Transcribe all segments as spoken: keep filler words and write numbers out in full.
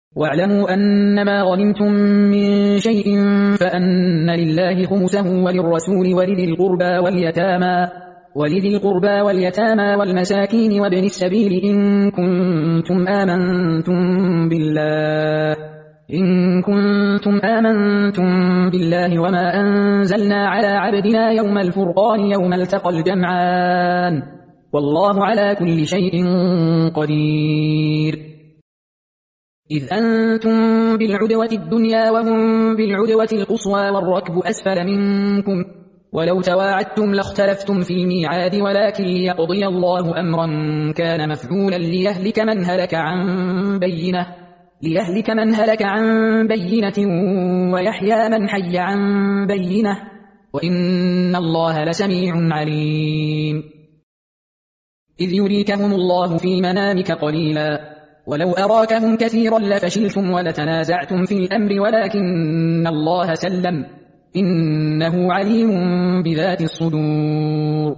واعلموا أنما غنمتم من شيء فأن لله خمسه وللرسول ولذي القربى واليتامى ولذي القربى واليتامى والمساكين وابن السبيل إن كنتم آمنتم بالله إن كنتم آمنتم بالله وما أنزلنا على عبدنا يوم الفرقان يوم التقى الجمعان والله على كل شيء قدير. إذ أنتم بالعدوة الدنيا وهم بالعدوة القصوى والركب أسفل منكم ولو تواعدتم لاختلفتم في الميعاد ولكن ليقضي الله أمرا كان مفعولا ليهلك من هلك عن بينة ليهلك من هلك عن بينة ويحيى من حي عن بينة وإن الله لسميع عليم. إذ يريكهم الله في منامك قليلا ولو أراكهم كثيرا لفشلتم ولتنازعتم في الأمر ولكن الله سلم إنه عليم بذات الصدور.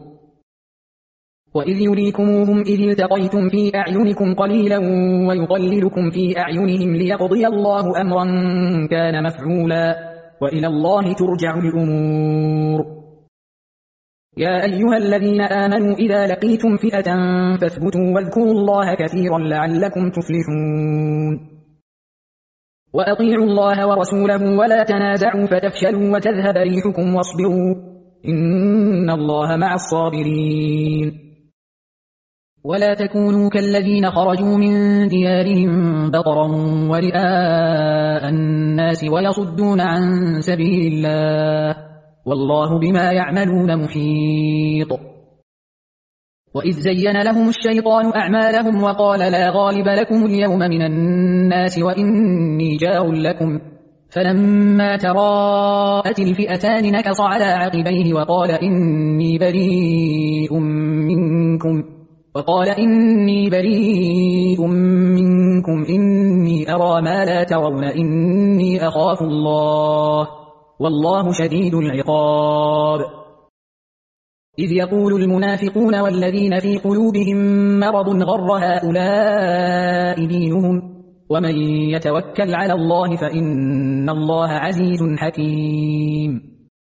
وإذ يريكموهم إذ التقيتم في أعينكم قليلا ويقللكم في أعينهم ليقضي الله أمرا كان مفعولا وإلى الله ترجع الأمور. يا أيها الذين آمنوا إذا لقيتم فئة فاثبتوا واذكروا الله كثيرا لعلكم تفلحون. وأطيعوا الله ورسوله ولا تنازعوا فتفشلوا وتذهب ريحكم واصبروا إن الله مع الصابرين. ولا تكونوا كالذين خرجوا من ديارهم بطرا ورئاء الناس ويصدون عن سبيل الله والله بما يعملون محيط. وإذ زين لهم الشيطان أعمالهم وقال لا غالب لكم اليوم من الناس وإني جار لكم فلما تراءت الفئتان نكص على عقبيه وقال إني بريء منكم وقال إني بريء منكم إني أرى ما لا ترون إني أخاف الله والله شديد العقاب. إذ يقول المنافقون والذين في قلوبهم مرض غر هؤلاء دينهم ومن يتوكل على الله فإن الله عزيز حكيم.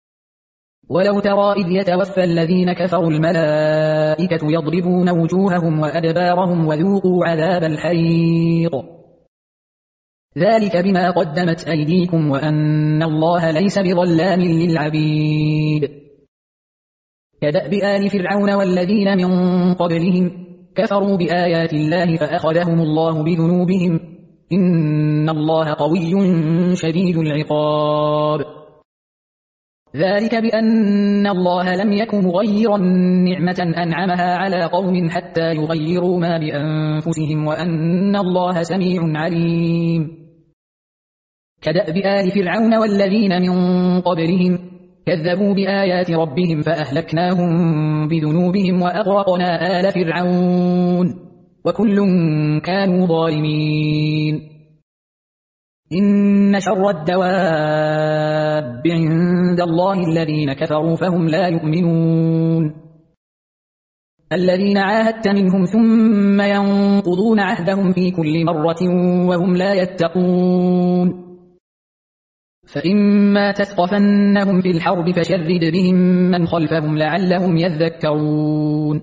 ولو ترى إذ يتوفى الذين كفروا الملائكة يضربون وجوههم وأدبارهم وذوقوا عذاب الحريق ذلك بما قدمت أيديكم وأن الله ليس بظلام للعبيد. كدأب آل فرعون والذين من قبلهم كفروا بآيات الله فأخذهم الله بذنوبهم إن الله قوي شديد العقاب. ذلك بأن الله لم يك مغيرا نعمة أنعمها على قوم حتى يغيروا ما بأنفسهم وأن الله سميع عليم. كدأب آل فرعون والذين من قبلهم كذبوا بآيات ربهم فأهلكناهم بذنوبهم وأغرقنا آل فرعون وكل كانوا ظالمين. إن شر الدواب عند الله الذين كفروا فهم لا يؤمنون. الذين عاهدت منهم ثم ينقضون عهدهم في كل مرة وهم لا يتقون. فإما تثقفنهم في الحرب فشرد بهم من خلفهم لعلهم يذكرون.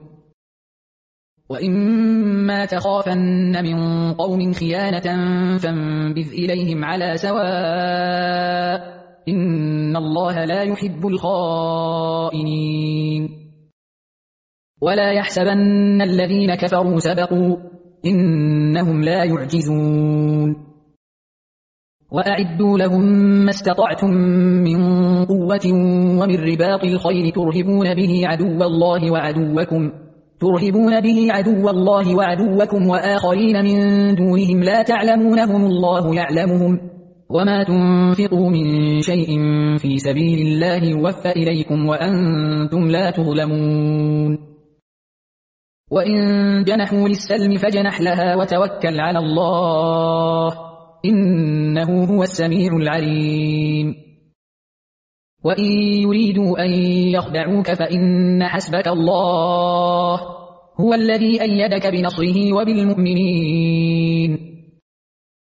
وإما تخافن من قوم خيانة فانبذ إليهم على سواء إن الله لا يحب الخائنين. ولا يحسبن الذين كفروا سبقوا إنهم لا يعجزون. وأعدوا لهم ما استطعتم من قوة ومن رباط الخيل ترهبون به عدو الله وعدوكم ترهبون به عدو الله وعدوكم وآخرين من دونهم لا تعلمونهم الله يعلمهم وما تنفقوا من شيء في سبيل الله يوفى إليكم وأنتم لا تظلمون. وإن جنحوا للسلم فجنح لها وتوكل على الله إنه هو السميع العليم. وإن يريدوا أن يخدعوك فإن حسبك الله هو الذي أيدك بنصره وبالمؤمنين.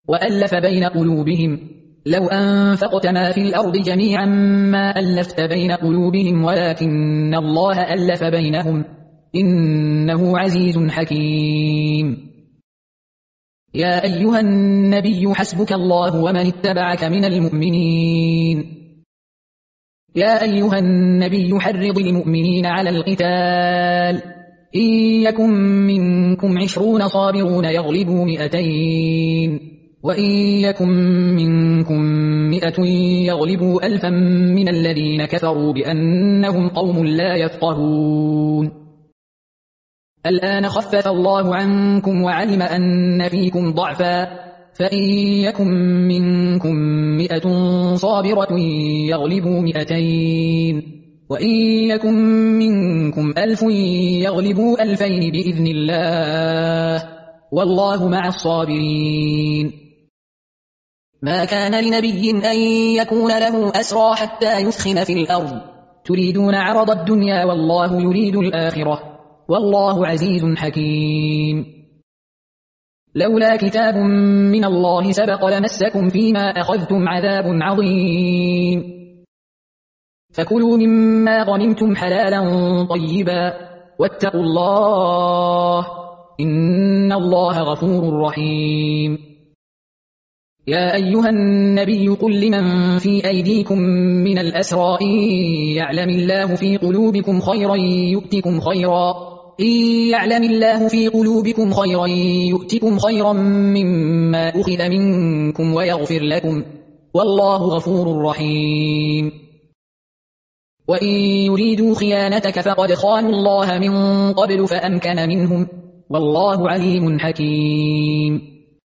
وألف بين قلوبهم لو أنفقت ما في الأرض جميعا ما ألفت بين قلوبهم ولكن الله ألف بينهم إنه عزيز حكيم. يا أيها النبي حسبك الله ومن اتبعك من المؤمنين. يا أيها النبي حرض المؤمنين على القتال إن يكن منكم عشرون صابرون يغلبوا مئتين وإن يكن منكم مئة يغلبوا ألفا من الذين كفروا بأنهم قوم لا يفقهون. الآن خفف الله عنكم وعلم أن فيكم ضعفا فإن يكن منكم مئة صابرة يغلبوا مئتين وإن يكن منكم ألف يغلبوا ألفين بإذن الله والله مع الصابرين. ما كان لنبي أن يكون له أسرى حتى يثخن في الأرض تريدون عرض الدنيا والله يريد الآخرة والله عزيز حكيم. لولا كتاب من الله سبق لمسكم فيما أخذتم عذاب عظيم فكلوا مما غنمتم حلالا طيبا واتقوا الله إن الله غفور رحيم. يا أيها النبي قل لمن في أيديكم من الأسرى إن يعلم الله في قلوبكم خيرا يؤتكم خيرا إن يعلم الله في قلوبكم خيرا يؤتكم خيرا مما أخذ منكم ويغفر لكم والله غفور رحيم. وإن يريدوا خيانتك فقد خانوا الله من قبل فأمكن منهم والله عليم حكيم.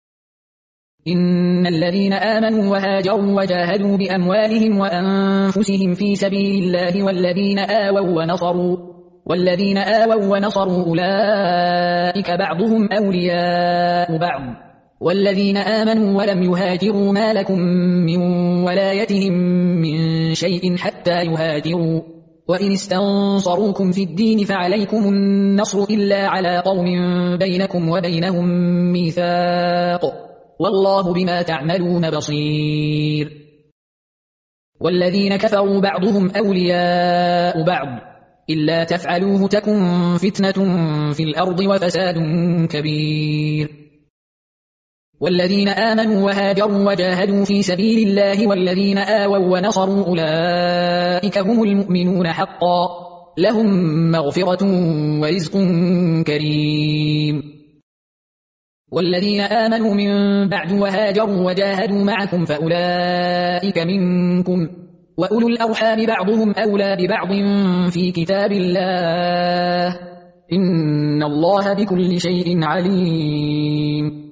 إن الذين آمنوا وهاجروا وجاهدوا بأموالهم وأنفسهم في سبيل الله والذين آووا ونصروا والذين آووا ونصروا أولئك بعضهم أولياء بعض والذين آمنوا ولم يهاجروا ما لكم من ولايتهم من شيء حتى يهاجروا وإن استنصروكم في الدين فعليكم النصر إلا على قوم بينكم وبينهم ميثاق والله بما تعملون بصير. والذين كفروا بعضهم أولياء بعض إلا تفعلوه تكن فتنة في الأرض وفساد كبير. والذين آمنوا وهاجروا وجاهدوا في سبيل الله والذين آووا ونصروا أولئك هم المؤمنون حقا لهم مغفرة ورزق كريم. والذين آمنوا من بعد وهاجروا وجاهدوا معكم فأولئك منكم وأولو الأرحام بعضهم أولى ببعض في كتاب الله إن الله بكل شيء عليم.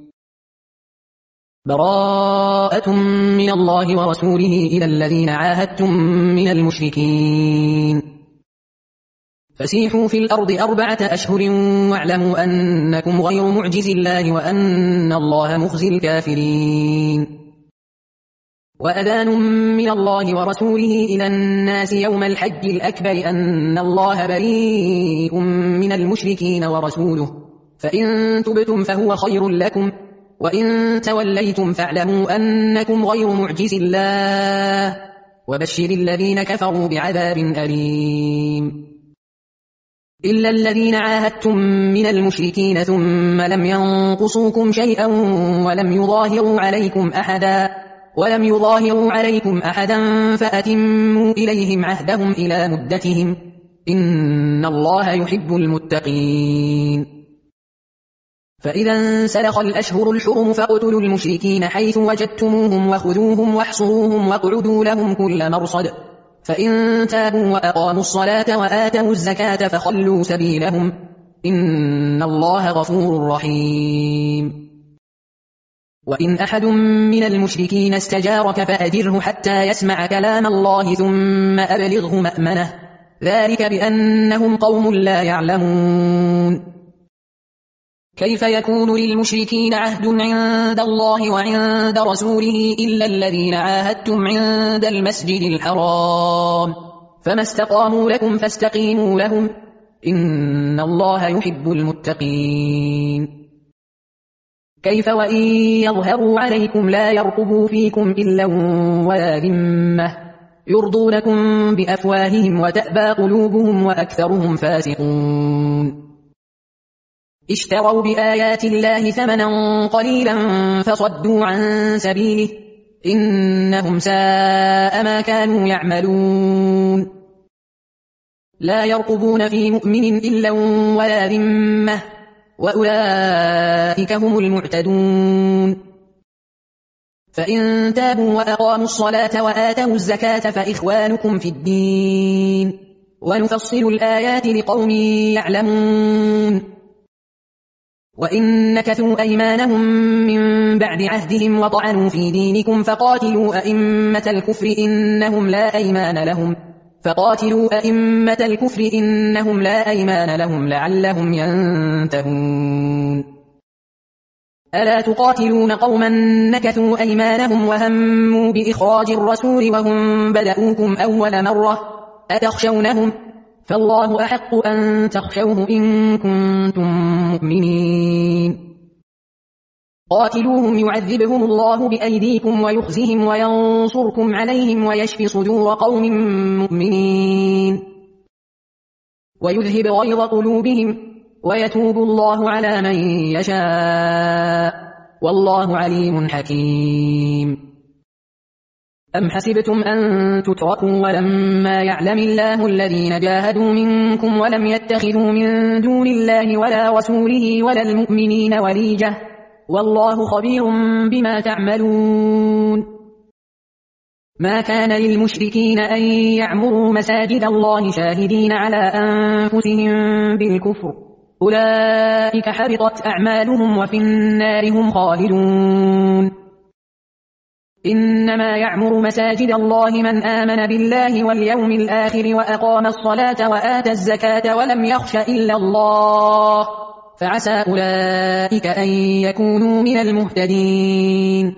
براءة من الله ورسوله إلى الذين عاهدتم من المشركين فسيحوا في الأرض أربعة أشهر واعلموا أنكم غير معجز الله وأن الله مخزي الكافرين. وأذان من الله ورسوله إلى الناس يوم الحج الأكبر أن الله بريء من المشركين ورسوله فإن تبتم فهو خير لكم وإن توليتم فاعلموا أنكم غير معجز الله وبشر الذين كفروا بعذاب أليم. إلا الذين عاهدتم من المشركين ثم لم ينقصوكم شيئا ولم يظاهروا عليكم أحدا ولم يظاهروا عليكم أحدا فأتموا إليهم عهدهم إلى مدتهم إن الله يحب المتقين. فإذا انسلخ الأشهر الحرم فاقتلوا المشركين حيث وجدتموهم وخذوهم واحصروهم واقعدوا لهم كل مرصد فإن تابوا وأقاموا الصلاة وآتوا الزكاة فخلوا سبيلهم إن الله غفور رحيم. وإن أحد من المشركين استجارك فأجره حتى يسمع كلام الله ثم أبلغه مأمنه ذلك بأنهم قوم لا يعلمون. كيف يكون للمشركين عهد عند الله وعند رسوله إلا الذين عاهدتم عند المسجد الحرام فما استقاموا لكم فاستقيموا لهم إن الله يحب المتقين. كيف وإن يظهروا عليكم لا يرقبوا فيكم إلا ولا ذمة يرضونكم بأفواههم وتأبى قلوبهم وأكثرهم فاسقون اشتروا بآيات الله ثمنا قليلا فصدوا عن سبيله إنهم ساء ما كانوا يعملون لا يرقبون في مؤمن إلا ولا ذمة وأولئك هم المعتدون فإن تابوا وأقاموا الصلاة وآتوا الزكاة فإخوانكم في الدين ونفصل الآيات لقوم يعلمون وإن نكثوا أيمانهم من بعد عهدهم وطعنوا في دينكم فقاتلوا أئمة الكفر إنهم لا أيمان لهم فقاتلوا أئمة الكفر إنهم لا أيمان لهم لعلهم ينتهون ألا تقاتلون قوما نكثوا أيمانهم وهموا بإخراج الرسول وهم بدأوكم أول مرة أتخشونهم فالله أحق أن تخشوه إن كنتم مؤمنين قاتلوهم يعذبهم الله بأيديكم ويخزهم وينصركم عليهم ويشف صدور قوم مؤمنين ويذهب غيظ قلوبهم ويتوب الله على من يشاء والله عليم حكيم أم حسبتم أن تتركوا ولما يعلم الله الذين جاهدوا منكم ولم يتخذوا من دون الله ولا رسوله ولا المؤمنين وليجة والله خبير بما تعملون ما كان للمشركين أن يعمروا مساجد الله شاهدين على أنفسهم بالكفر أولئك حبطت أعمالهم وفي النار هم خالدون إنما يعمر مساجد الله من آمن بالله واليوم الآخر وأقام الصلاة وآتى الزكاة ولم يخش إلا الله فعسى أولئك أن يكونوا من المهتدين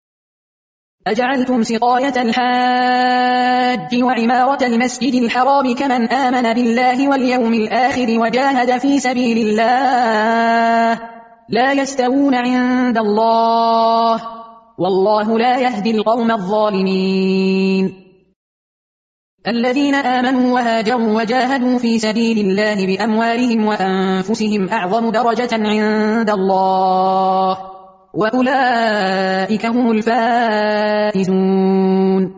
أجعلتم سقاية الحاج وعمارة المسجد الحرام كمن آمن بالله واليوم الآخر وجاهد في سبيل الله لا يستوون عند الله والله لا يهدي القوم الظالمين الذين آمنوا وهاجروا وجاهدوا في سبيل الله بأموالهم وأنفسهم أعظم درجة عند الله وأولئك هم الفائزون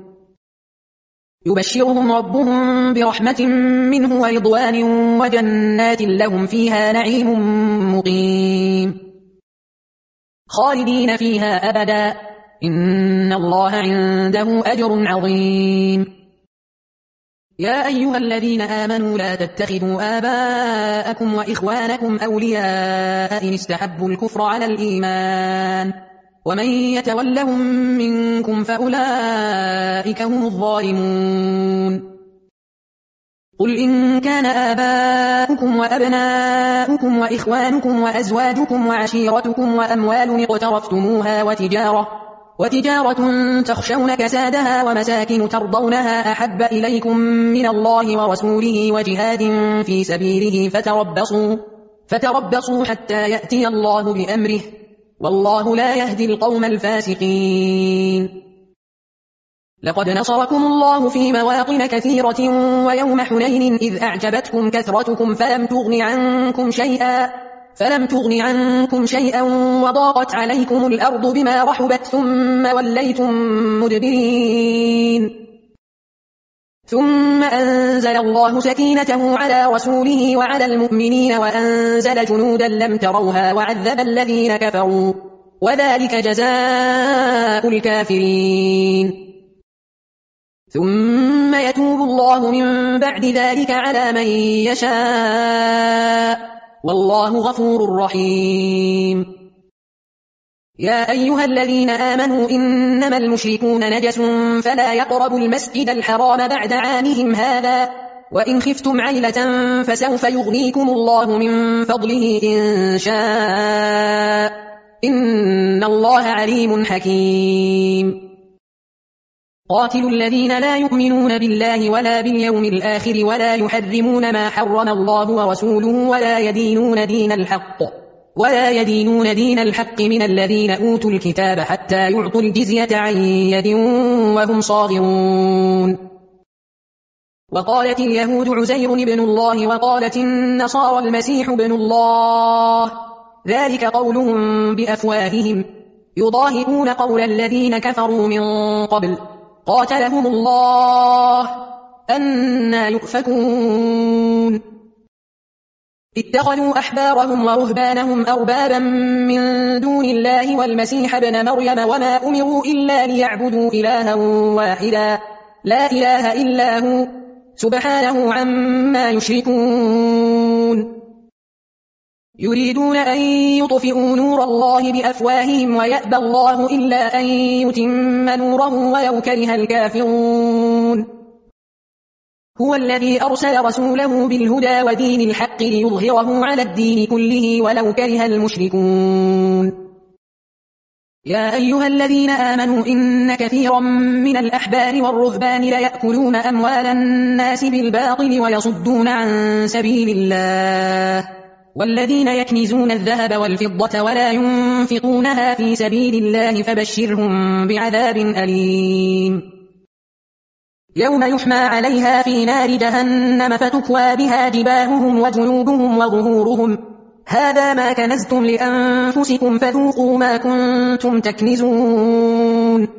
يبشرهم ربهم برحمة منه ورضوان وجنات لهم فيها نعيم مقيم خالدين فيها أبدا إن الله عنده أجر عظيم يا أيها الذين آمنوا لا تتخذوا آباءكم وإخوانكم أولياء إن استحبوا الكفر على الإيمان ومن يتولهم منكم فأولئك هم الظالمون قل إن كان آباؤكم وأبناؤكم وإخوانكم وأزواجكم وعشيرتكم وأموال اقترفتموها وتجارة وتجارة تخشون كسادها ومساكن ترضونها أحب إليكم من الله ورسوله وجهاد في سبيله فتربصوا فتربصوا حتى يأتي الله بأمره والله لا يهدي القوم الفاسقين لقد نصركم الله في مواطن كثيرة ويوم حنين إذ أعجبتكم كثرتكم فلم تغن عنكم شيئا فلم تغن عنكم شيئا وضاقت عليكم الأرض بما رحبت ثم وليتم مدبرين ثم أنزل الله سكينته على رسوله وعلى المؤمنين وأنزل جنودا لم تروها وعذب الذين كفروا وذلك جزاء الكافرين ثم يتوب الله من بعد ذلك على من يشاء والله غفور رحيم يا أيها الذين آمنوا إنما المشركون نجس فلا يقربوا المسجد الحرام بعد عامهم هذا وإن خفتم عيلة فسوف يغنيكم الله من فضله إن شاء إن الله عليم حكيم قاتلوا الذين لا يؤمنون بالله ولا باليوم الآخر ولا يحرمون ما حرم الله ورسوله ولا يدينون دين الحق ولا يدينون دين الحق من الذين أوتوا الكتاب حتى يعطوا الجزية عن يد وهم صاغرون. وقالت اليهود عزير ابن الله وقالت النصارى المسيح ابن الله، ذلك قولهم بأفواههم يضاهئون قول الذين كفروا من قبل قاتلهم الله أنى يؤفكون. اتخذوا أحبارهم ورهبانهم أربابا من دون الله والمسيح ابن مريم وما أمروا إلا ليعبدوا إلها واحدا لا إله إلا هو سبحانه عما يشركون. يريدون أن يطفئوا نور الله بأفواههم ويأبى الله إلا أن يتم نوره ولو كره الكافرون. هو الذي أرسل رسوله بالهدى ودين الحق ليظهره على الدين كله ولو كره المشركون. يا أيها الذين آمنوا إن كثيرا من الأحبار والرهبان ليأكلون أموال الناس بالباطل ويصدون عن سبيل الله، والذين يكنزون الذهب والفضة ولا ينفقونها في سبيل الله فبشرهم بعذاب أليم. يوم يحمى عليها في نار جهنم فتكوى بها جباههم وجنوبهم وظهورهم هذا ما كنزتم لأنفسكم فذوقوا ما كنتم تكنزون.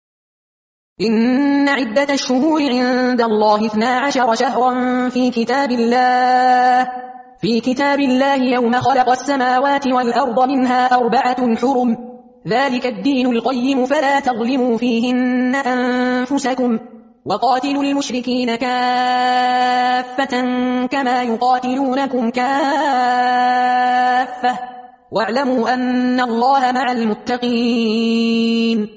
إن عدة الشهور عند الله اثنا عشر شهرا في كتاب الله في كتاب الله يوم خلق السماوات والأرض منها أربعة حرم ذلك الدين القيم فلا تظلموا فيهن أنفسكم وقاتلوا المشركين كافة كما يقاتلونكم كافة واعلموا أن الله مع المتقين.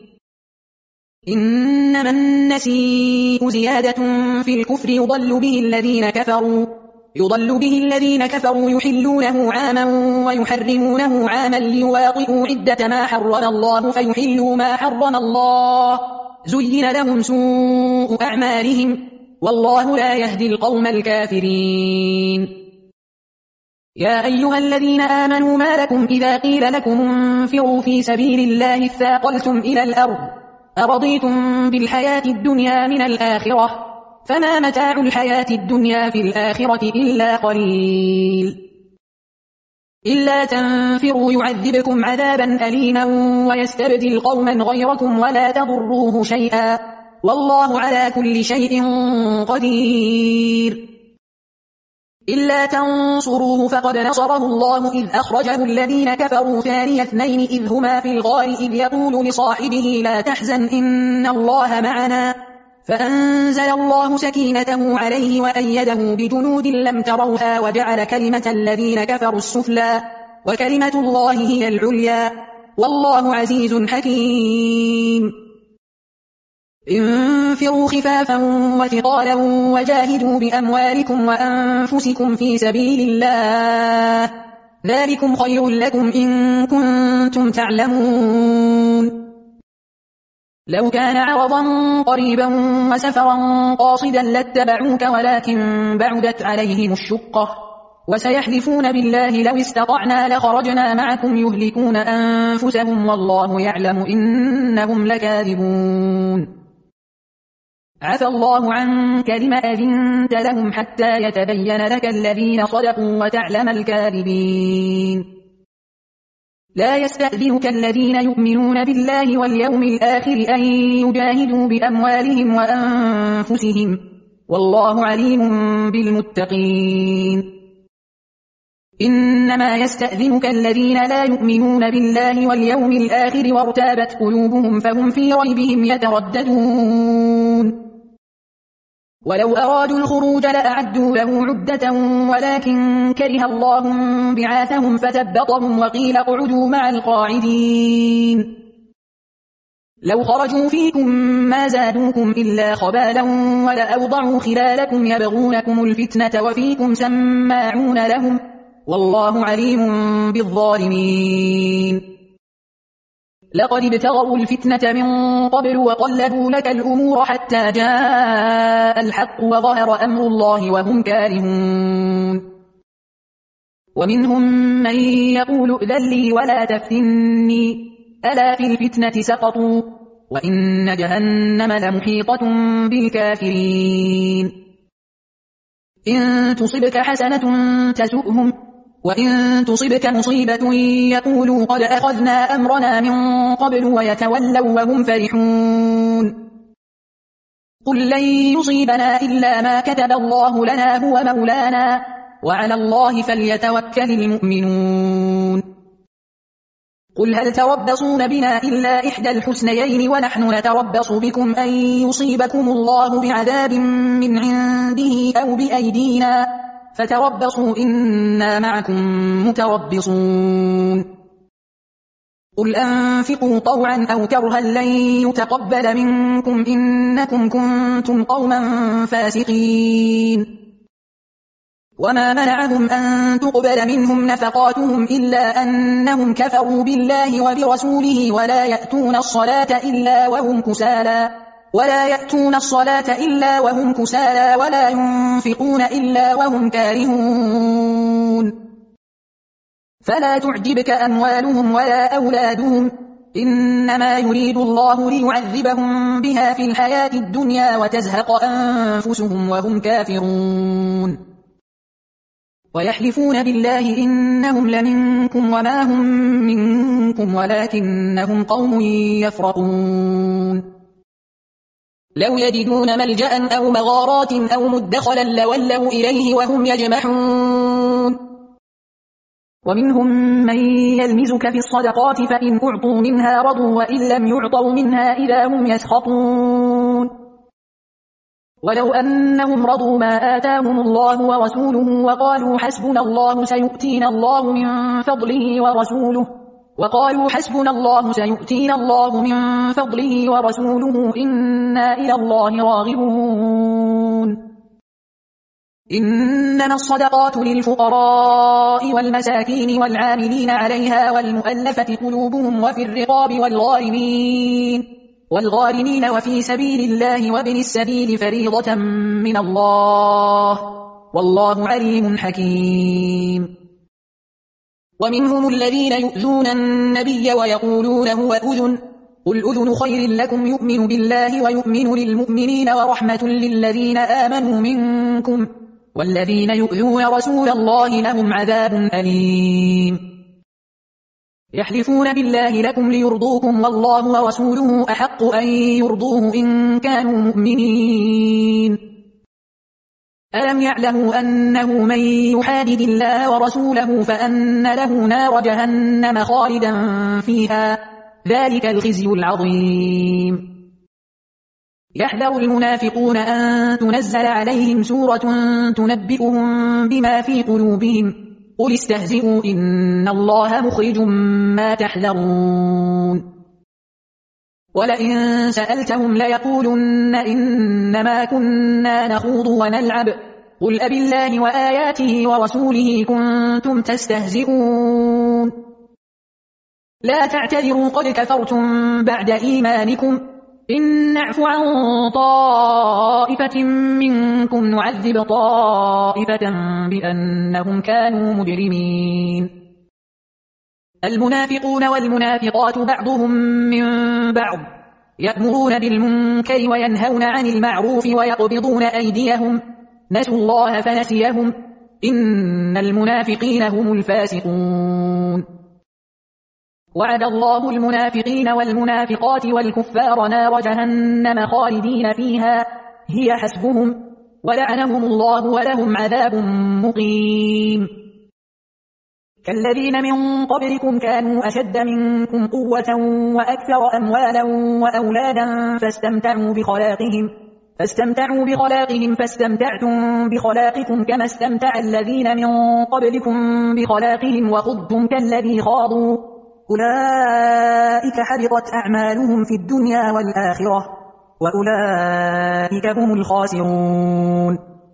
إنما النسيء زيادة في الكفر يضل به الذين كفروا يضل به الذين كفروا يحلونه عاما ويحرمونه عاما ليواطئوا عدة ما حرم الله فيحلوا ما حرم الله زين لهم سوء أعمالهم والله لا يهدي القوم الكافرين. يا أيها الذين آمنوا ما لكم إذا قيل لكم انفروا في سبيل الله اثاقلتم إلى الأرض أرضيتم بالحياة الدنيا من الآخرة فما متاع الحياة الدنيا في الآخرة إلا قليل. إلا تنفروا يعذبكم عذابا أليما ويستبدل قوما غيركم ولا تضروه شيئا والله على كل شيء قدير. إلا تنصروه فقد نصره الله إذ أخرجه الذين كفروا ثاني اثنين إذ هما في الغار إذ يقول لصاحبه لا تحزن إن الله معنا فأنزل الله سكينته عليه وأيده بجنود لم تروها وجعل كلمة الذين كفروا السفلى وكلمة الله هي العليا والله عزيز حكيم. انفروا خفافا وثقالا وجاهدوا بأموالكم وأنفسكم في سبيل الله ذلكم خير لكم إن كنتم تعلمون. لو كان عرضا قريبا وسفرا قاصدا لاتبعوك ولكن بعدت عليهم الشقة وسيحلفون بالله لو استطعنا لخرجنا معكم يهلكون أنفسهم والله يعلم إنهم لكاذبون. عفى الله عنك لم أذنت لهم حتى يتبين لك الذين صدقوا وتعلم الكاذبين. لا يستأذنك الذين يؤمنون بالله واليوم الآخر أن يجاهدوا بأموالهم وأنفسهم والله عليم بالمتقين. إنما يستأذنك الذين لا يؤمنون بالله واليوم الآخر وارتابت قلوبهم فهم في ريبهم يترددون. ولو أرادوا الخروج لأعدوا له عدة ولكن كره الله بعاثهم فثبطهم وقيل اقعدوا مع القاعدين. لو خرجوا فيكم ما زادوكم إلا خبالا ولأوضعوا خلالكم يبغونكم الفتنة وفيكم سماعون لهم والله عليم بالظالمين. لقد ابتغوا الفتنة من قبل وقلبوا لك الأمور حتى جاء الحق وظهر أمر الله وهم كارهون. ومنهم من يقول ائذن لي ولا تفتني ألا في الفتنة سقطوا وإن جهنم لمحيطة بالكافرين إن تصبك حسنة تسؤهم وإن تصبك مصيبة يقولوا قد أخذنا أمرنا من قبل ويتولوا وهم فرحون قل لن يصيبنا إلا ما كتب الله لنا هو مولانا وعلى الله فليتوكل المؤمنون قل هل تربصون بنا إلا إحدى الحسنيين ونحن نتربص بكم أن يصيبكم الله بعذاب من عنده أو بأيدينا فتربصوا إنا معكم متربصون قل أنفقوا طوعا أو كرها لن يتقبل منكم إنكم كنتم قوما فاسقين وما منعهم أن تقبل منهم نفقاتهم إلا أنهم كفروا بالله وبرسوله ولا يأتون الصلاة إلا وهم كسالى ولا يأتون الصلاة إلا وهم كسالى ولا ينفقون إلا وهم كارهون فلا تعجبك أموالهم ولا أولادهم إنما يريد الله ليعذبهم بها في الحياة الدنيا وتزهق أنفسهم وهم كافرون ويحلفون بالله إنهم لمنكم وما هم منكم ولكنهم قوم يفرقون لو يجدون ملجأ أو مغارات أو مدخلا لولوا إليه وهم يجمحون ومنهم من يلمزك في الصدقات فإن أعطوا منها رضوا وإن لم يعطوا منها إذا هم يسخطون ولو أنهم رضوا ما آتاهم الله ورسوله وقالوا حسبنا الله سيؤتينا الله من فضله ورسوله وقالوا حسبنا الله سيؤتينا الله من فضله ورسوله إنا إلى الله راغبون إنما الصدقات للفقراء والمساكين والعاملين عليها والمؤلفة قلوبهم وفي الرقاب والغارمين والغارمين وفي سبيل الله وابن السبيل فريضة من الله والله عليم حكيم ومنهم الذين يؤذون النبي ويقولون هو أذن قل أذن خير لكم يؤمن بالله ويؤمن للمؤمنين ورحمة للذين آمنوا منكم والذين يؤذون رسول الله لهم عذاب أليم يحلفون بالله لكم ليرضوكم والله ورسوله أحق أن يرضوه إن كانوا مؤمنين ألم يعلموا أنه من يحادد الله ورسوله فأن له نار جهنم خالدا فيها ذلك الخزي العظيم يحذر المنافقون أن تنزل عليهم سورة تنبئهم بما في قلوبهم قل استهزئوا إن الله مخرج ما تحذرون ولئن سألتهم ليقولن إنما كنا نخوض ونلعب قل أبالله وآياته ورسوله كنتم تستهزئون لا تعتذروا قد كفرتم بعد إيمانكم إن نعفو عن طائفة منكم نعذب طائفة بأنهم كانوا مجرمين المنافقون والمنافقات بعضهم من بعض يأمرون بالمنكر وينهون عن المعروف ويقبضون أيديهم نسوا الله فنسيهم إن المنافقين هم الفاسقون وعد الله المنافقين والمنافقات والكفار نار جهنم خالدين فيها هي حسبهم ولعنهم الله ولهم عذاب مقيم كالذين من قبلكم كانوا أشد منكم قوة وأكثر أموالا وأولادا فاستمتعوا بخلاقهم فاستمتعوا بخلاقهم فاستمتعتم بخلاقكم كما استمتع الذين من قبلكم بخلاقهم وخضتم كالذي خاضوا أولئك حبطت أعمالهم في الدنيا والآخرة وأولئك هم الخاسرون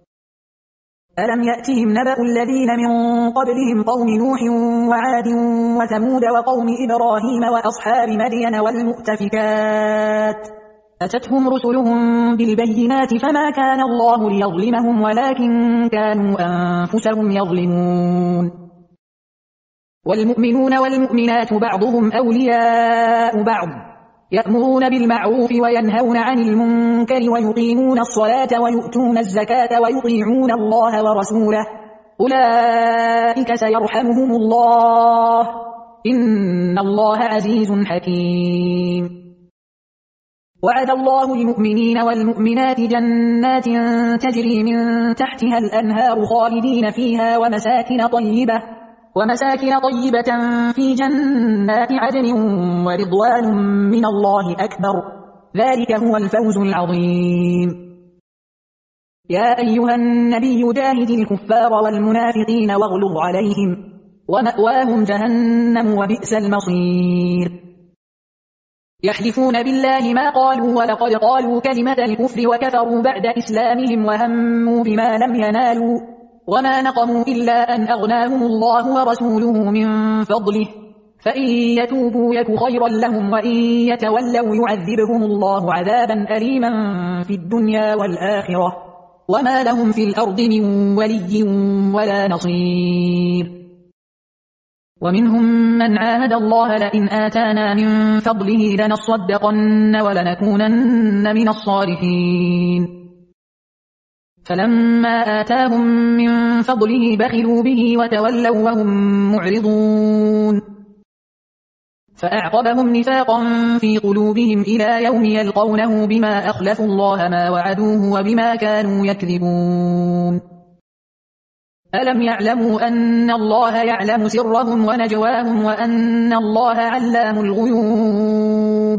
ألم يأتهم نبأ الذين من قبلهم قوم نوح وعاد وثمود وقوم إبراهيم وأصحاب مدين والمؤتفكات أتتهم رسلهم بالبينات فما كان الله ليظلمهم ولكن كانوا أنفسهم يظلمون والمؤمنون والمؤمنات بعضهم أولياء بعض يأمرون بالمعروف وينهون عن المنكر ويقيمون الصلاة ويؤتون الزكاة ويطيعون الله ورسوله أولئك سيرحمهم الله إن الله عزيز حكيم. وعد الله المؤمنين والمؤمنات جنات تجري من تحتها الأنهار خالدين فيها ومساكن طيبة ومساكن طيبة في جنات عدن ورضوان من الله أكبر ذلك هو الفوز العظيم. يا أيها النبي جاهد الكفار والمنافقين واغلظ عليهم ومأواهم جهنم وبئس المصير. يحلفون بالله ما قالوا ولقد قالوا كلمة الكفر وكفروا بعد إسلامهم وهموا بما لم ينالوا وما نقموا إلا أن أغناهم الله ورسوله من فضله فإن يتوبوا يك خيرا لهم وإن يتولوا يعذبهم الله عذابا أليما في الدنيا والآخرة وما لهم في الأرض من ولي ولا نصير. ومنهم من عاهد الله لئن آتانا من فضله لنصدقن ولنكونن من الصالحين فلما آتاهم من فضله بخلوا به وتولوا وهم معرضون فأعقبهم نفاقا في قلوبهم إلى يوم يلقونه بما أخلفوا الله ما وعدوه وبما كانوا يكذبون. ألم يعلموا أن الله يعلم سرهم ونجواهم وأن الله علام الغيوب.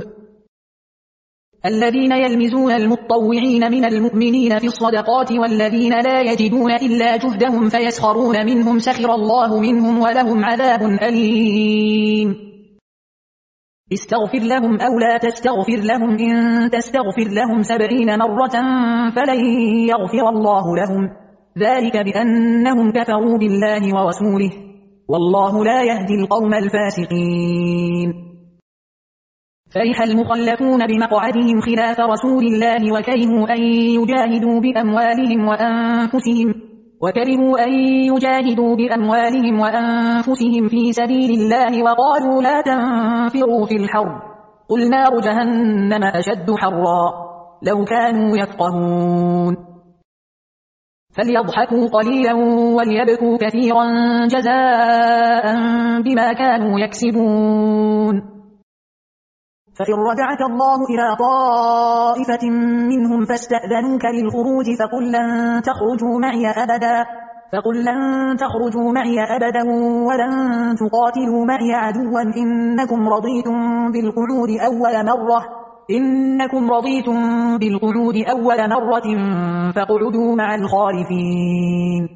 الذين يلمزون المتطوعين من المؤمنين في الصدقات والذين لا يجدون إلا جهدهم فيسخرون منهم سخر الله منهم ولهم عذاب أليم. استغفر لهم أو لا تستغفر لهم إن تستغفر لهم سبعين مرة فلن يغفر الله لهم ذلك بأنهم كفروا بالله ورسوله والله لا يهدي القوم الفاسقين. فرح المخلفون بمقعدهم خلاف رسول الله وكرهوا أن يجاهدوا بأموالهم وأنفسهم وكرهوا أن يجاهدوا بأموالهم وأنفسهم في سبيل الله وقالوا لا تنفروا في الحر قل نار جهنم أشد حرا لو كانوا يفقهون. فليضحكوا قليلا وليبكوا كثيرا جزاء بما كانوا يكسبون. فإن رجعك الله إلى طائفة منهم فاستأذنوك للخروج فقل لن تخرجوا معي أبدا فقل لن تخرجوا معي أبدا ولن تقاتلوا معي عدوا إنكم رضيتم بالقعود أول مرة إنكم رضيتم بالقعود أول مرة فاقعدوا مع الخالفين.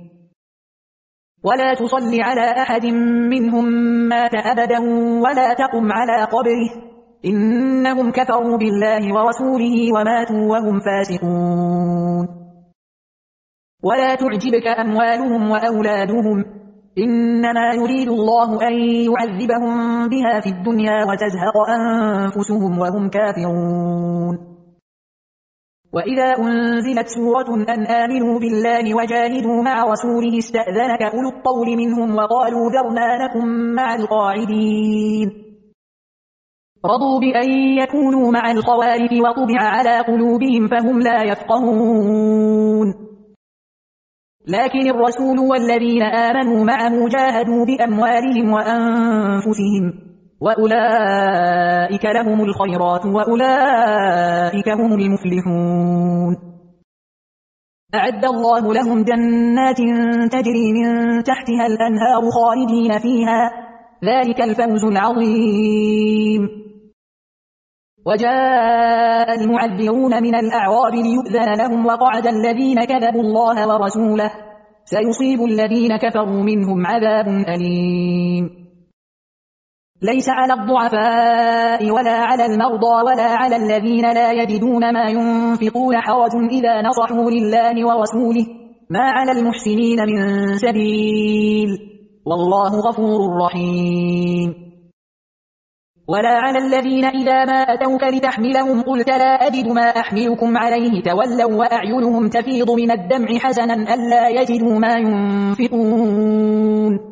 ولا تصل على أحد منهم مات أبدا ولا تقم على قبره إنهم كفروا بالله ورسوله وماتوا وهم فاسقون. ولا تعجبك أموالهم وأولادهم إنما يريد الله أن يعذبهم بها في الدنيا وتزهق أنفسهم وهم كافرون. وإذا أنزلت سورة أن آمنوا بالله وجاهدوا مع رسوله استأذنك أولو الطول منهم وقالوا ذرنا لكم مع القاعدين رضوا بأن يكونوا مع الخوالف وطبع على قلوبهم فهم لا يفقهون. لكن الرسول والذين آمنوا معه جاهدوا بأموالهم وأنفسهم وأولئك لهم الخيرات وأولئك هم المفلحون. أعد الله لهم جنات تجري من تحتها الأنهار خالدين فيها ذلك الفوز العظيم. وجاء المعذرون من الأعراب ليؤذن لهم وقعد الذين كذبوا الله ورسوله سيصيب الذين كفروا منهم عذاب أليم. ليس على الضعفاء ولا على المرضى ولا على الذين لا يجدون ما ينفقون حرج إذا نصحوا لله ورسوله ما على المحسنين من سبيل والله غفور رحيم. ولا على الذين إذا ما أتوك لتحملهم قلت لا أجد ما أحملكم عليه تولوا وأعينهم تفيض من الدمع حزنا ألا يجدوا ما ينفقون